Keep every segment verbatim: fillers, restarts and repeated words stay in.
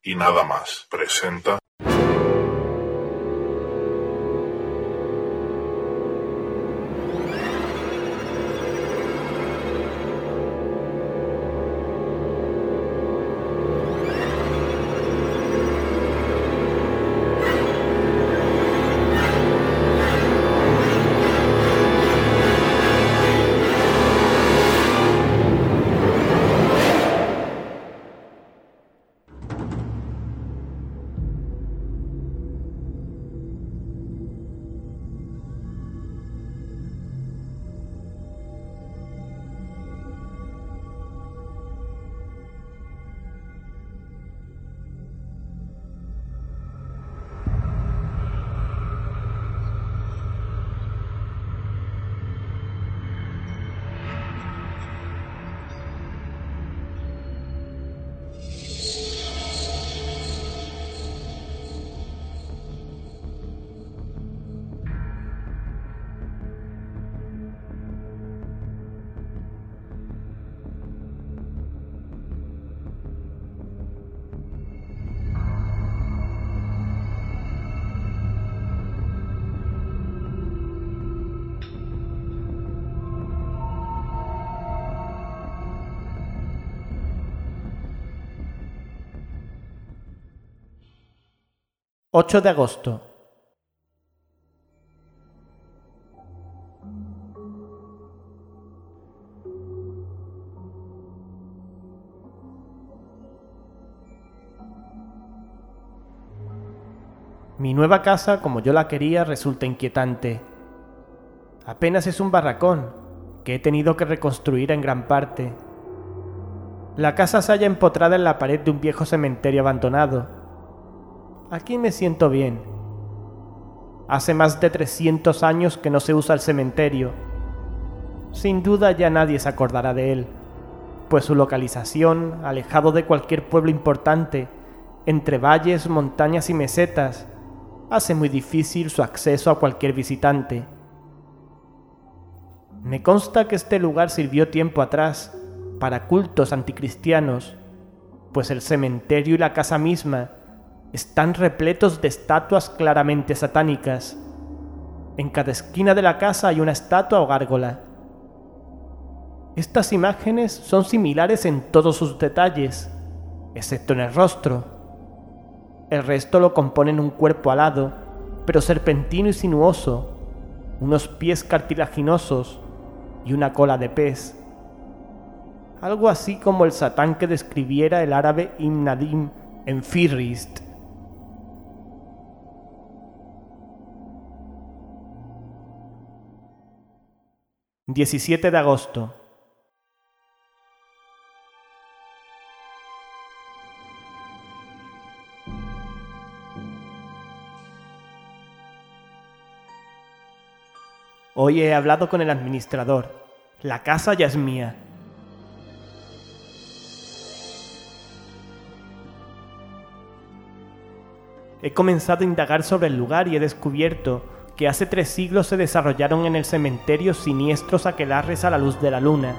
y nada más presenta... ocho de agosto. Mi nueva casa, como yo la quería, resulta inquietante. Apenas es un barracón, que he tenido que reconstruir en gran parte. La casa se halla empotrada en la pared de un viejo cementerio abandonado. Aquí me siento bien. Hace más de trescientos años que no se usa el cementerio. Sin duda ya nadie se acordará de él, pues su localización, alejado de cualquier pueblo importante, entre valles, montañas y mesetas, hace muy difícil su acceso a cualquier visitante. Me consta que este lugar sirvió tiempo atrás para cultos anticristianos, pues el cementerio y la casa misma están repletos de estatuas claramente satánicas. En cada esquina de la casa hay una estatua o gárgola. Estas imágenes son similares en todos sus detalles, excepto en el rostro. El resto lo componen un cuerpo alado, pero serpentino y sinuoso, unos pies cartilaginosos y una cola de pez. Algo así como el Satán que describiera el árabe Ibn Nadim en Fihrist. diecisiete de agosto. Hoy he hablado con el administrador. La casa ya es mía. He comenzado a indagar sobre el lugar y he descubierto que hace tres siglos se desarrollaron en el cementerio siniestros aquelarres a la luz de la luna.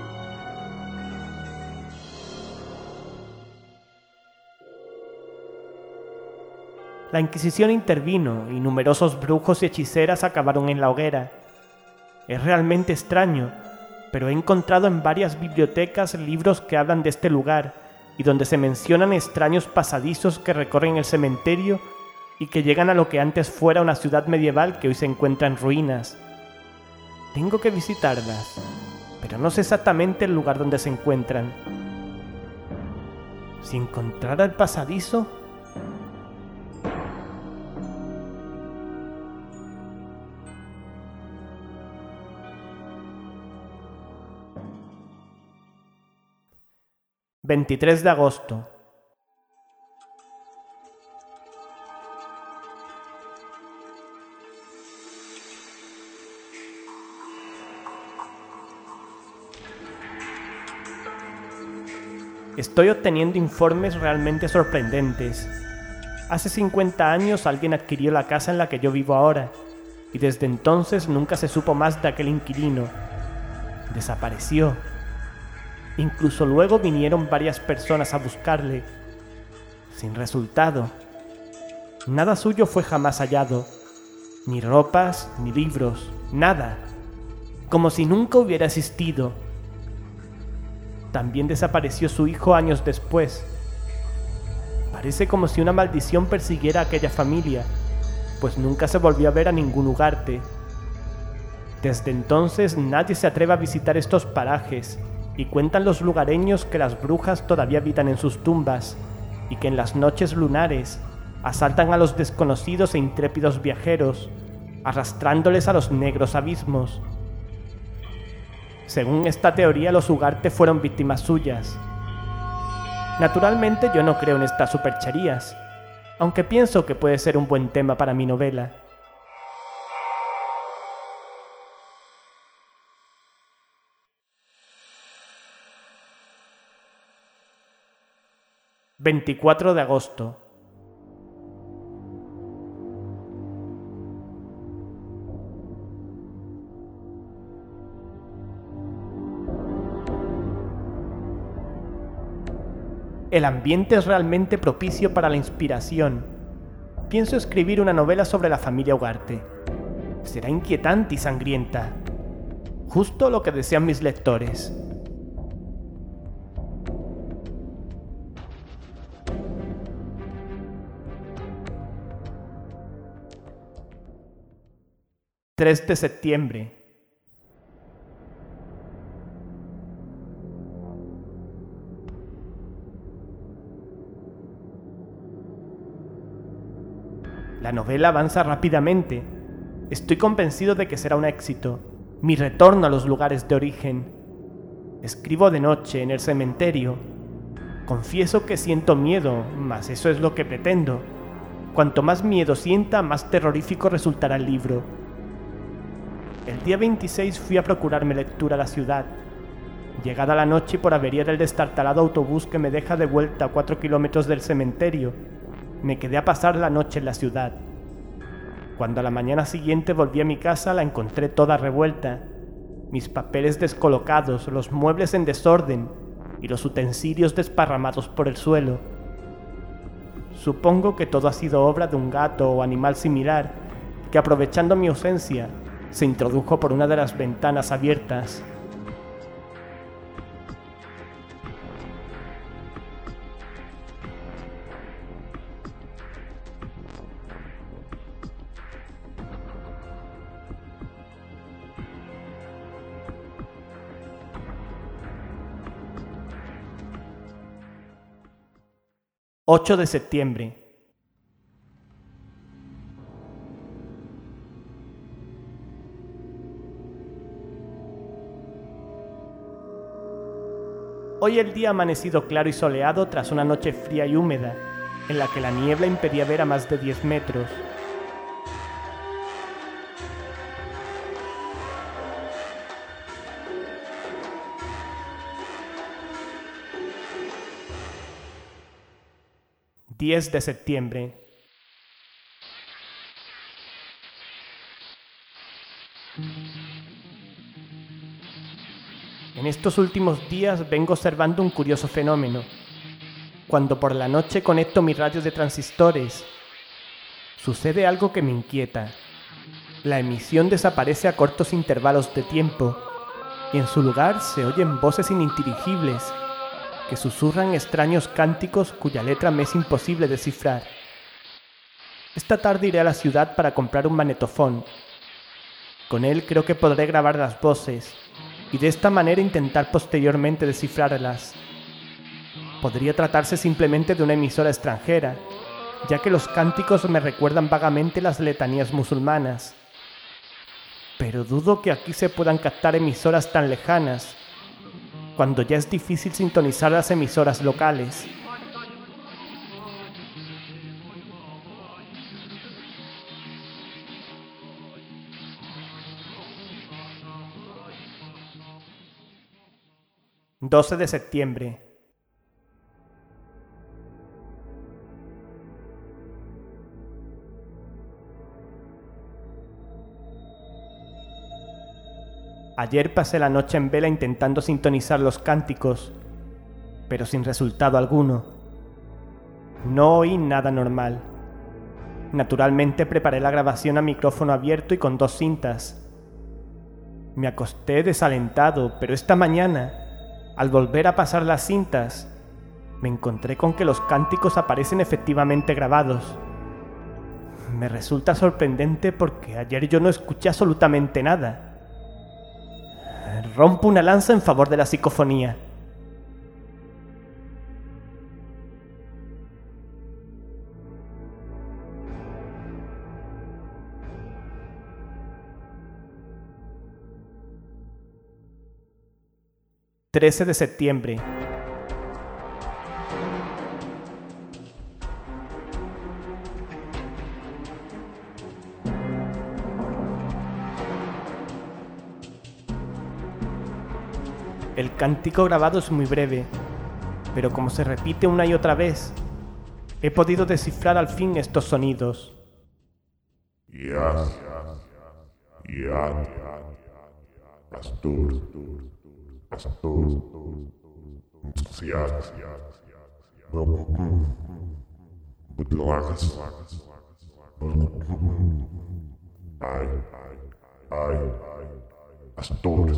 La Inquisición intervino y numerosos brujos y hechiceras acabaron en la hoguera. Es realmente extraño, pero he encontrado en varias bibliotecas libros que hablan de este lugar y donde se mencionan extraños pasadizos que recorren el cementerio y que llegan a lo que antes fuera una ciudad medieval que hoy se encuentra en ruinas. Tengo que visitarlas, pero no sé exactamente el lugar donde se encuentran. Si encontrara el pasadizo... veintitrés de agosto. Estoy obteniendo informes realmente sorprendentes. Hace cincuenta años alguien adquirió la casa en la que yo vivo ahora, y desde entonces nunca se supo más de aquel inquilino. Desapareció. Incluso luego vinieron varias personas a buscarle. Sin resultado. Nada suyo fue jamás hallado. Ni ropas, ni libros, nada. Como si nunca hubiera existido. También desapareció su hijo años después. Parece como si una maldición persiguiera a aquella familia, pues nunca se volvió a ver a ningún Ugarte. Desde entonces nadie se atreve a visitar estos parajes, y cuentan los lugareños que las brujas todavía habitan en sus tumbas, y que en las noches lunares asaltan a los desconocidos e intrépidos viajeros, arrastrándoles a los negros abismos. Según esta teoría, los Ugarte fueron víctimas suyas. Naturalmente yo no creo en estas supercherías, aunque pienso que puede ser un buen tema para mi novela. veinticuatro de agosto. El ambiente es realmente propicio para la inspiración. Pienso escribir una novela sobre la familia Ugarte. Será inquietante y sangrienta. Justo lo que desean mis lectores. tres de septiembre. La novela avanza rápidamente. Estoy convencido de que será un éxito. Mi retorno a los lugares de origen. Escribo de noche en el cementerio. Confieso que siento miedo, mas eso es lo que pretendo. Cuanto más miedo sienta, más terrorífico resultará el libro. El día veintiséis fui a procurarme lectura a la ciudad. Llegada la noche, por avería del destartalado autobús que me deja de vuelta a cuatro kilómetros del cementerio, me quedé a pasar la noche en la ciudad. Cuando a la mañana siguiente volví a mi casa, la encontré toda revuelta. Mis papeles descolocados, los muebles en desorden y los utensilios desparramados por el suelo. Supongo que todo ha sido obra de un gato o animal similar que, aprovechando mi ausencia, se introdujo por una de las ventanas abiertas. ocho de septiembre. Hoy el día ha amanecido claro y soleado tras una noche fría y húmeda, en la que la niebla impedía ver a más de diez metros. diez de septiembre. En estos últimos días vengo observando un curioso fenómeno. Cuando por la noche conecto mi radio de transistores, sucede algo que me inquieta. La emisión desaparece a cortos intervalos de tiempo y en su lugar se oyen voces ininteligibles que susurran extraños cánticos cuya letra me es imposible descifrar. Esta tarde iré a la ciudad para comprar un magnetofón. Con él creo que podré grabar las voces y de esta manera intentar posteriormente descifrarlas. Podría tratarse simplemente de una emisora extranjera, ya que los cánticos me recuerdan vagamente las letanías musulmanas. Pero dudo que aquí se puedan captar emisoras tan lejanas, cuando ya es difícil sintonizar las emisoras locales. doce de septiembre. Ayer pasé la noche en vela intentando sintonizar los cánticos, pero sin resultado alguno. No oí nada normal. Naturalmente preparé la grabación a micrófono abierto y con dos cintas. Me acosté desalentado, pero esta mañana, al volver a pasar las cintas, me encontré con que los cánticos aparecen efectivamente grabados. Me resulta sorprendente porque ayer yo no escuché absolutamente nada. Rompo una lanza en favor de la psicofonía. trece de septiembre. El cántico grabado es muy breve, pero como se repite una y otra vez, he podido descifrar al fin estos sonidos. Yan, Yan, Astur, Astur, Siat, Budlagas, Ay, Ay, Astur.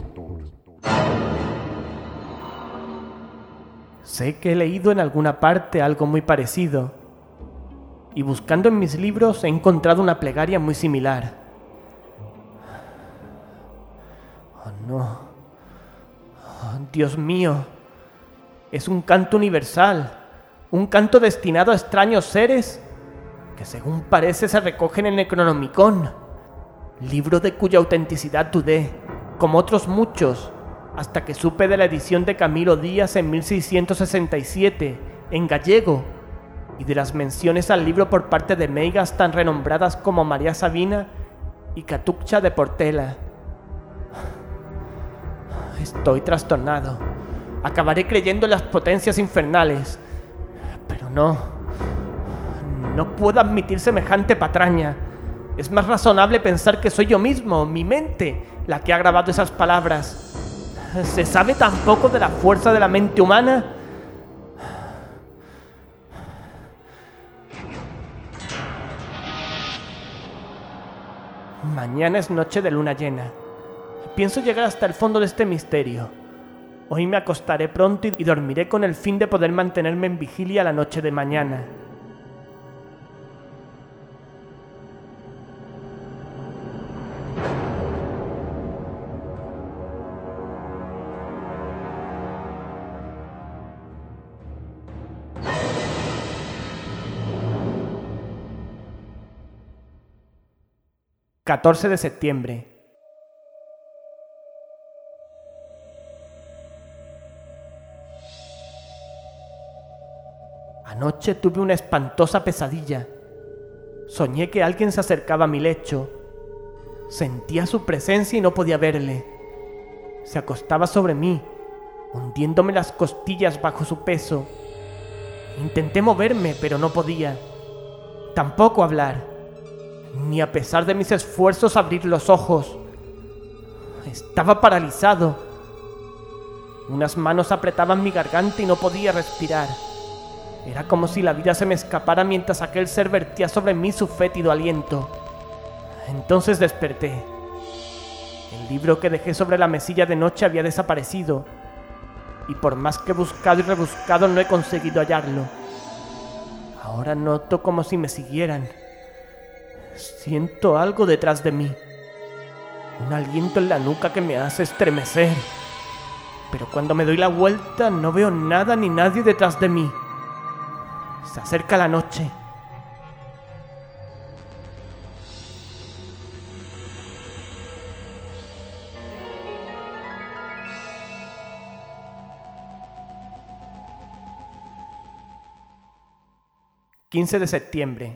Sé que he leído en alguna parte algo muy parecido, y buscando en mis libros he encontrado una plegaria muy similar. Oh no. Oh, Dios mío. Es un canto universal, un canto destinado a extraños seres que según parece se recogen en el Necronomicon, libro de cuya autenticidad dudé, como otros muchos, hasta que supe de la edición de Camilo Díaz en mil seiscientos sesenta y siete, en gallego, y de las menciones al libro por parte de meigas tan renombradas como María Sabina y Catuccia de Portela. Estoy trastornado. Acabaré creyendo en las potencias infernales. Pero no. No puedo admitir semejante patraña. Es más razonable pensar que soy yo mismo, mi mente, la que ha grabado esas palabras. ¿Se sabe tan poco de la fuerza de la mente humana? Mañana es noche de luna llena. Pienso llegar hasta el fondo de este misterio. Hoy me acostaré pronto y dormiré con el fin de poder mantenerme en vigilia la noche de mañana. catorce de septiembre. Anoche tuve una espantosa pesadilla. Soñé que alguien se acercaba a mi lecho. Sentía su presencia y no podía verle. Se acostaba sobre mí, hundiéndome las costillas bajo su peso. Intenté moverme, pero no podía. Tampoco hablar. Ni a pesar de mis esfuerzos abrir los ojos. Estaba paralizado. Unas manos apretaban mi garganta y no podía respirar. Era como si la vida se me escapara mientras aquel ser vertía sobre mí su fétido aliento. Entonces desperté. El libro que dejé sobre la mesilla de noche había desaparecido, y por más que he buscado y rebuscado no he conseguido hallarlo. Ahora noto como si me siguieran. Siento algo detrás de mí, un aliento en la nuca que me hace estremecer. Pero cuando me doy la vuelta no veo nada ni nadie detrás de mí. Se acerca la noche. quince de septiembre.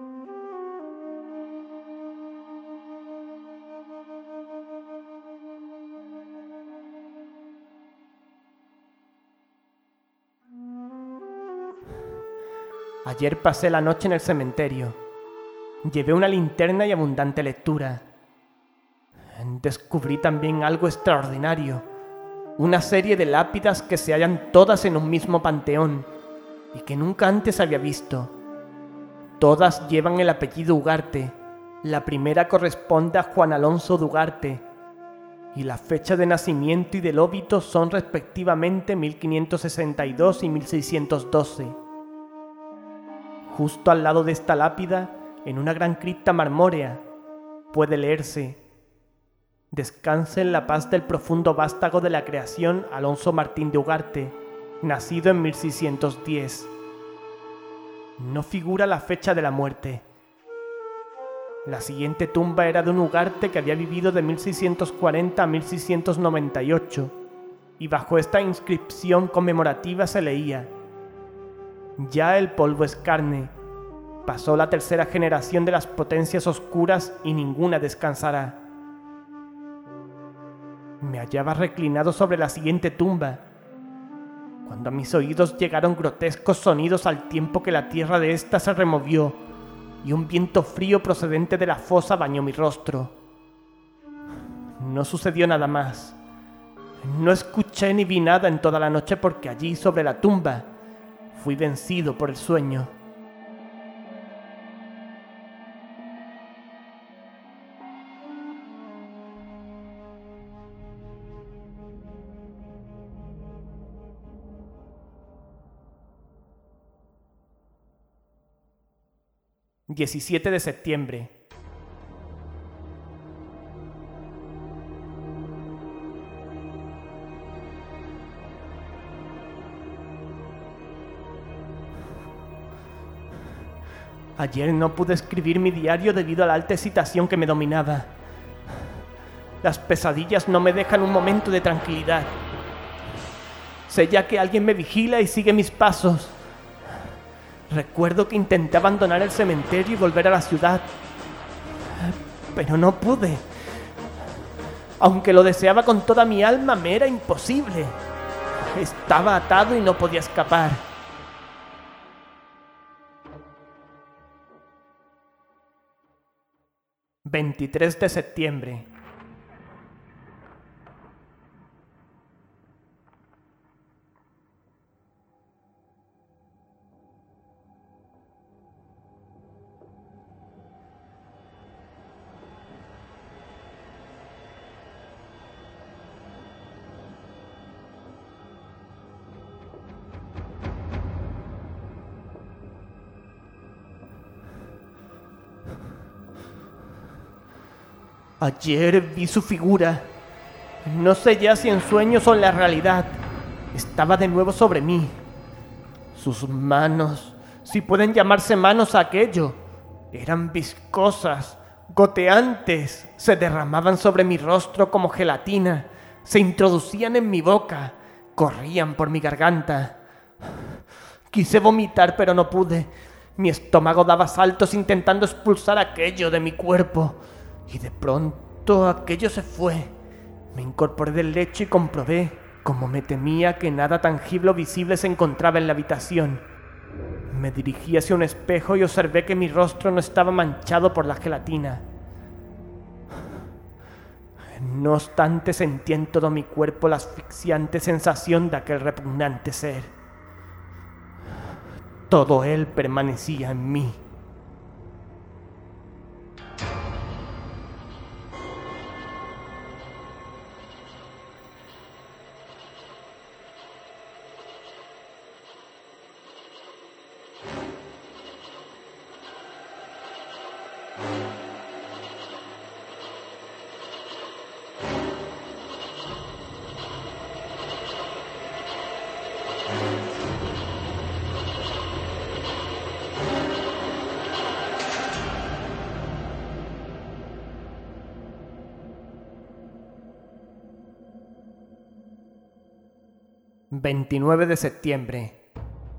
Ayer pasé la noche en el cementerio. Llevé una linterna y abundante lectura. Descubrí también algo extraordinario. Una serie de lápidas que se hallan todas en un mismo panteón, y que nunca antes había visto. Todas llevan el apellido Ugarte. La primera corresponde a Juan Alonso de Ugarte y la fecha de nacimiento y del óbito son respectivamente mil quinientos sesenta y dos y mil seiscientos doce. Justo al lado de esta lápida, en una gran cripta marmórea, puede leerse: descanse en la paz del profundo vástago de la creación Alonso Martín de Ugarte, nacido en mil seiscientos diez. No figura la fecha de la muerte. La siguiente tumba era de un Ugarte que había vivido de mil seiscientos cuarenta a mil seiscientos noventa y ocho, y bajo esta inscripción conmemorativa se leía: ya el polvo es carne, pasó la tercera generación de las potencias oscuras y ninguna descansará. Me hallaba reclinado sobre la siguiente tumba, cuando a mis oídos llegaron grotescos sonidos al tiempo que la tierra de ésta se removió y un viento frío procedente de la fosa bañó mi rostro. No sucedió nada más. No escuché ni vi nada en toda la noche porque allí, sobre la tumba, fui vencido por el sueño. diecisiete de septiembre. Ayer no pude escribir mi diario debido a la alta excitación que me dominaba. Las pesadillas no me dejan un momento de tranquilidad. Sé ya que alguien me vigila y sigue mis pasos. Recuerdo que intenté abandonar el cementerio y volver a la ciudad, pero no pude. Aunque lo deseaba con toda mi alma, me era imposible. Estaba atado y no podía escapar. veintitrés de septiembre. Ayer vi su figura. No sé ya si en sueños o en la realidad. Estaba de nuevo sobre mí. Sus manos, si pueden llamarse manos a aquello, eran viscosas, goteantes, se derramaban sobre mi rostro como gelatina, se introducían en mi boca, corrían por mi garganta. Quise vomitar, pero no pude. Mi estómago daba saltos intentando expulsar aquello de mi cuerpo. Y de pronto aquello se fue. Me incorporé del lecho y comprobé, como me temía, que nada tangible o visible se encontraba en la habitación. Me dirigí hacia un espejo y observé que mi rostro no estaba manchado por la gelatina. No obstante, sentí en todo mi cuerpo la asfixiante sensación de aquel repugnante ser. Todo él permanecía en mí. veintinueve de septiembre.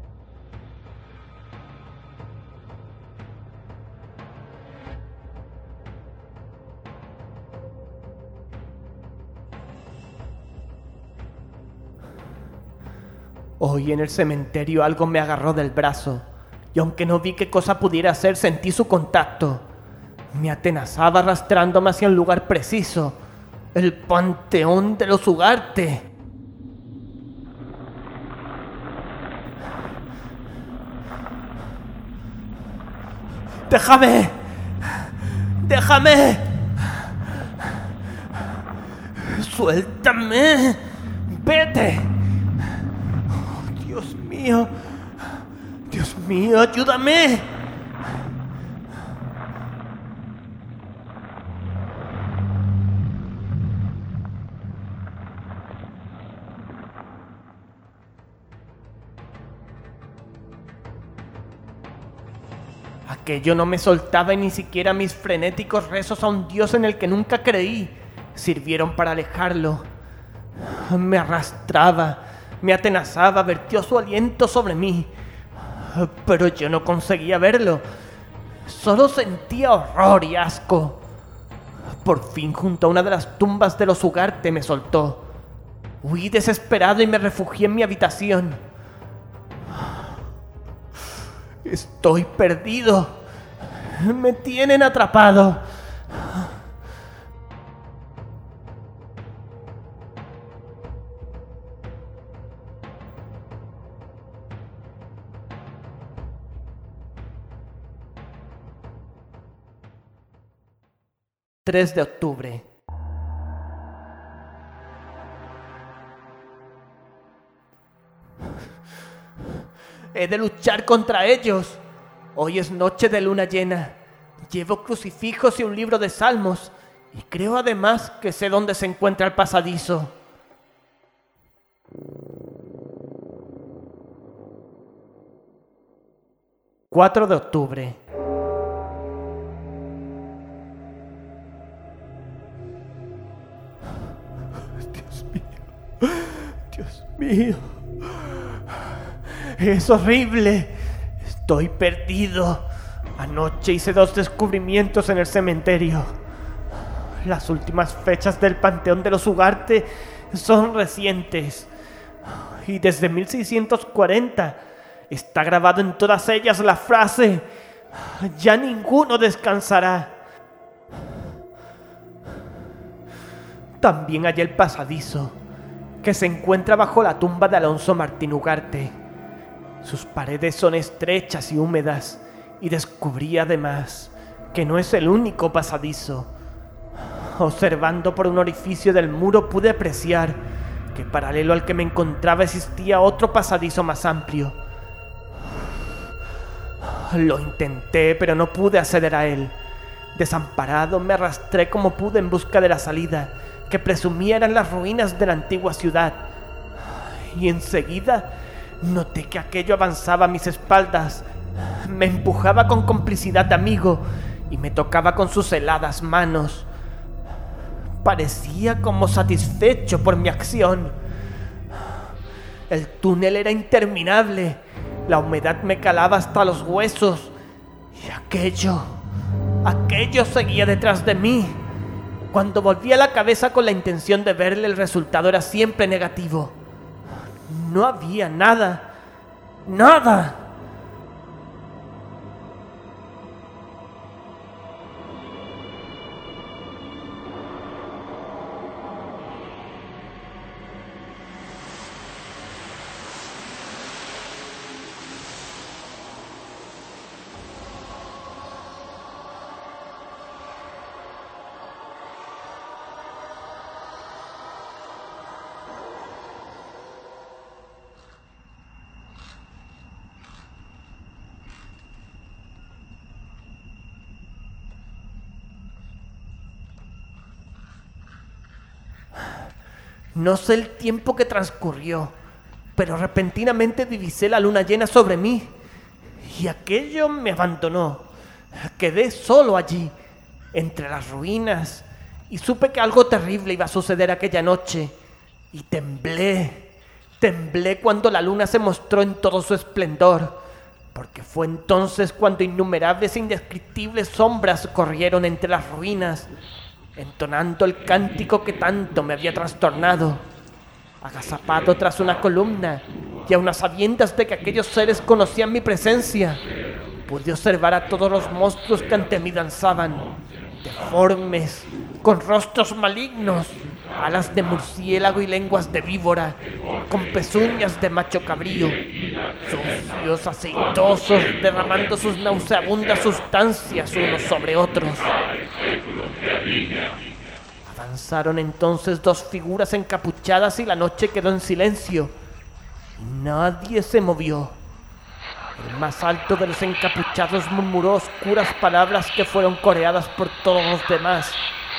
Hoy en el cementerio algo me agarró del brazo, y aunque no vi qué cosa pudiera ser, sentí su contacto. Me atenazaba arrastrándome hacia un lugar preciso, el panteón de los Ugarte. ¡Déjame! ¡Déjame! ¡Suéltame! ¡Vete! Oh, Dios mío. Dios mío, ayúdame. Aquello no me soltaba y ni siquiera mis frenéticos rezos a un Dios en el que nunca creí sirvieron para alejarlo. Me arrastraba, me atenazaba, vertió su aliento sobre mí, pero yo no conseguía verlo. Solo sentía horror y asco. Por fin, junto a una de las tumbas de los Ugarte, me soltó. Huí desesperado y me refugié en mi habitación. Estoy perdido. Me tienen atrapado. tres de octubre. He de luchar contra ellos. Hoy es noche de luna llena. Llevo crucifijos y un libro de salmos. Y creo además que sé dónde se encuentra el pasadizo. cuatro de octubre. Dios mío. Dios mío. Es horrible. Estoy perdido. Anoche hice dos descubrimientos en el cementerio. Las últimas fechas del panteón de los Ugarte son recientes. Y desde mil seiscientos cuarenta está grabado en todas ellas la frase: ya ninguno descansará. También hallé el pasadizo, que se encuentra bajo la tumba de Alonso Martín Ugarte. Sus paredes son estrechas y húmedas, y descubrí además que no es el único pasadizo. Observando por un orificio del muro pude apreciar que paralelo al que me encontraba existía otro pasadizo más amplio. Lo intenté, pero no pude acceder a él. Desamparado, me arrastré como pude en busca de la salida, que presumía eran las ruinas de la antigua ciudad. Y enseguida noté que aquello avanzaba a mis espaldas, me empujaba con complicidad de amigo y me tocaba con sus heladas manos. Parecía como satisfecho por mi acción. El túnel era interminable, la humedad me calaba hasta los huesos y aquello, aquello seguía detrás de mí. Cuando volvía la cabeza con la intención de verle, el resultado era siempre negativo. No había nada, nada. No sé el tiempo que transcurrió, pero repentinamente divisé la luna llena sobre mí y aquello me abandonó. Quedé solo allí, entre las ruinas, y supe que algo terrible iba a suceder aquella noche. Y temblé, temblé cuando la luna se mostró en todo su esplendor, porque fue entonces cuando innumerables e indescriptibles sombras corrieron entre las ruinas, entonando el cántico que tanto me había trastornado. Agazapado tras una columna y aun a sabiendas de que aquellos seres conocían mi presencia, pude observar a todos los monstruos que ante mí danzaban, deformes, con rostros malignos, alas de murciélago y lenguas de víbora, con pezuñas de macho cabrío, sucios, aceitosos, derramando sus nauseabundas sustancias unos sobre otros. Avanzaron entonces dos figuras encapuchadas y la noche quedó en silencio. Y nadie se movió. El más alto de los encapuchados murmuró oscuras palabras que fueron coreadas por todos los demás.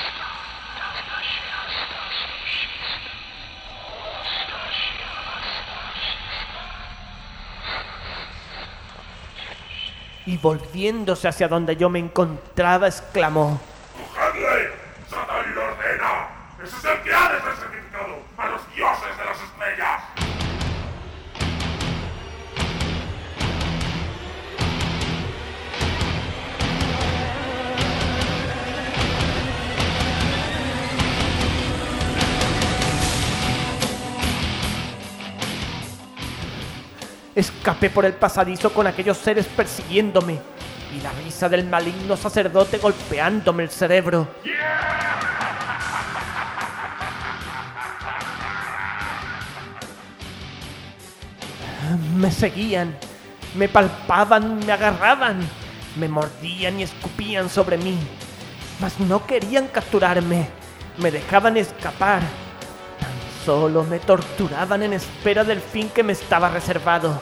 Y volviéndose hacia donde yo me encontraba, exclamó: ¡Cogedle! ¡Satán lo ordena! ¡Ese es el que ha de ser sacrificado a los dioses de las estrellas! Escapé por el pasadizo con aquellos seres persiguiéndome y la risa del maligno sacerdote golpeándome el cerebro. Me seguían, me palpaban, me agarraban, me mordían y escupían sobre mí, mas no querían capturarme, me dejaban escapar. Solo me torturaban en espera del fin que me estaba reservado.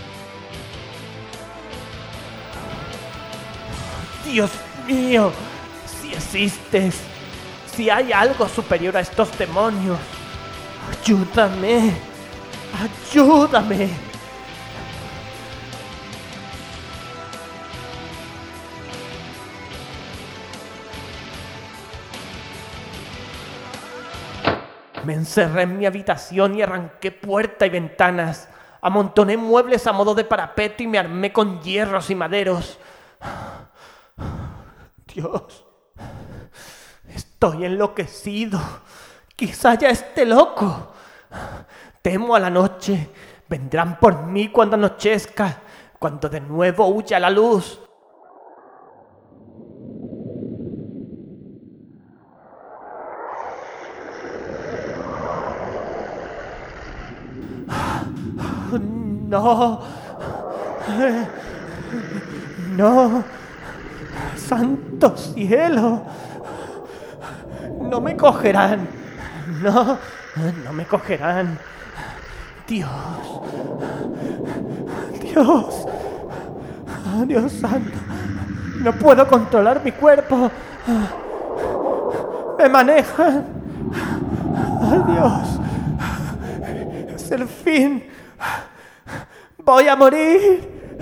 Dios mío, si existes, si hay algo superior a estos demonios, ayúdame, ayúdame. Me encerré en mi habitación y arranqué puerta y ventanas. Amontoné muebles a modo de parapeto y me armé con hierros y maderos. Dios, estoy enloquecido. Quizá ya esté loco. Temo a la noche. Vendrán por mí cuando anochezca, cuando de nuevo huya la luz. No, no, santo cielo, no me cogerán, no, no me cogerán, Dios, Dios, Dios santo, no puedo controlar mi cuerpo, me manejan, Dios, es el fin. ¡Voy a morir!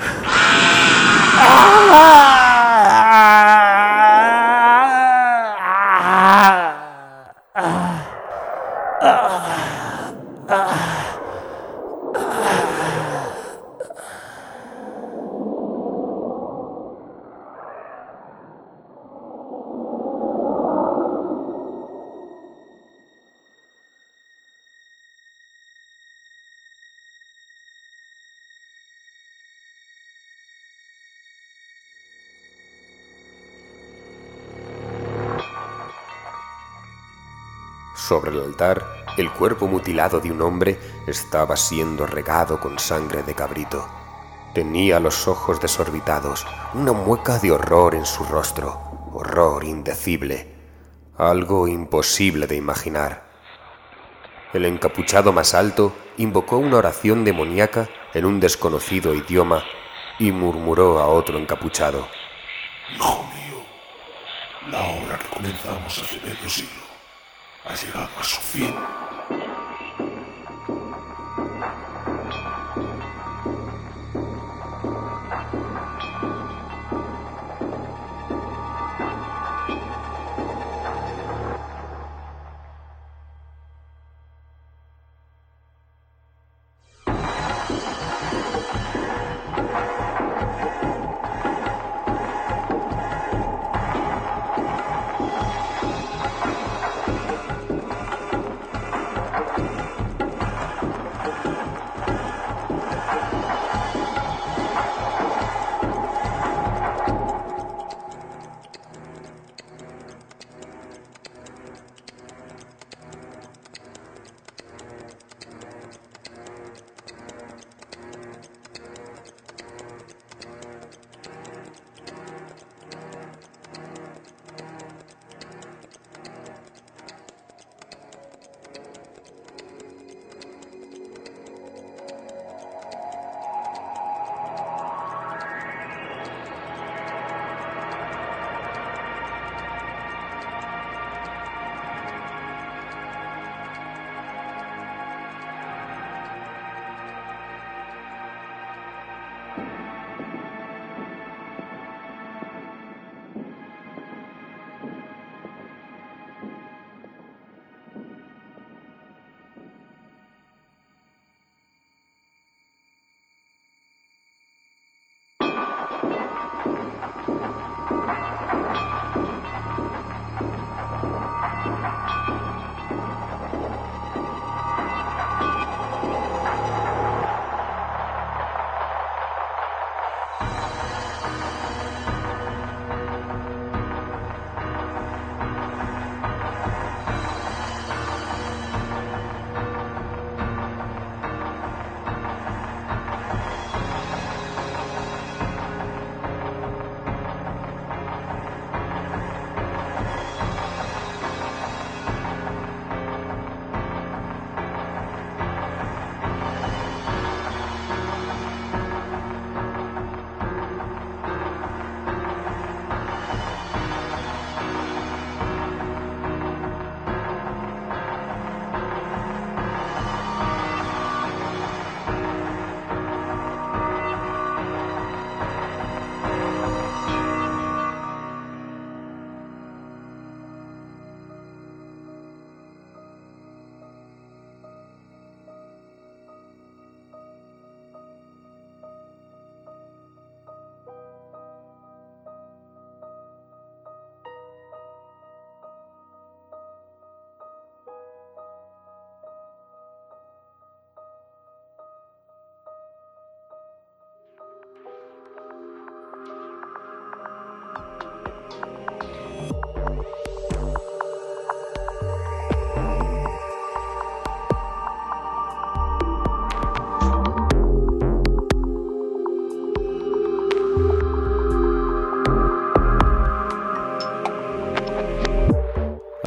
Sobre el altar, el cuerpo mutilado de un hombre estaba siendo regado con sangre de cabrito. Tenía los ojos desorbitados, una mueca de horror en su rostro, horror indecible, algo imposible de imaginar. El encapuchado más alto invocó una oración demoníaca en un desconocido idioma y murmuró a otro encapuchado: Hijo mío, la obra que comenzamos hace medio siglo ha llegado a su fin.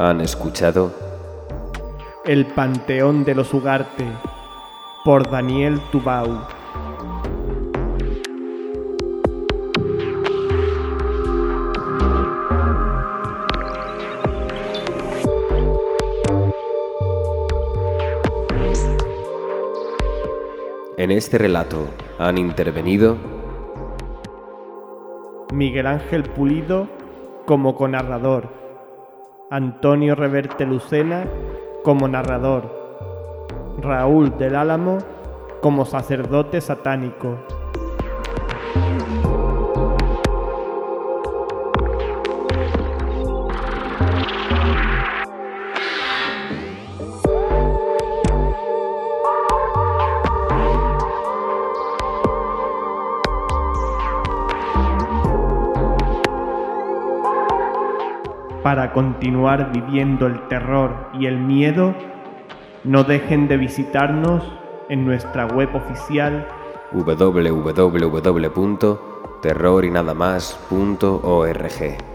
Han escuchado El Panteón de los Ugarte por Daniel Tubau. En este relato han intervenido Miguel Ángel Pulido como conarrador, Antonio Reverte Lucena como narrador, Raúl del Álamo como sacerdote satánico. Para continuar viviendo el terror y el miedo, no dejen de visitarnos en nuestra web oficial w w w punto terror y nada más punto org.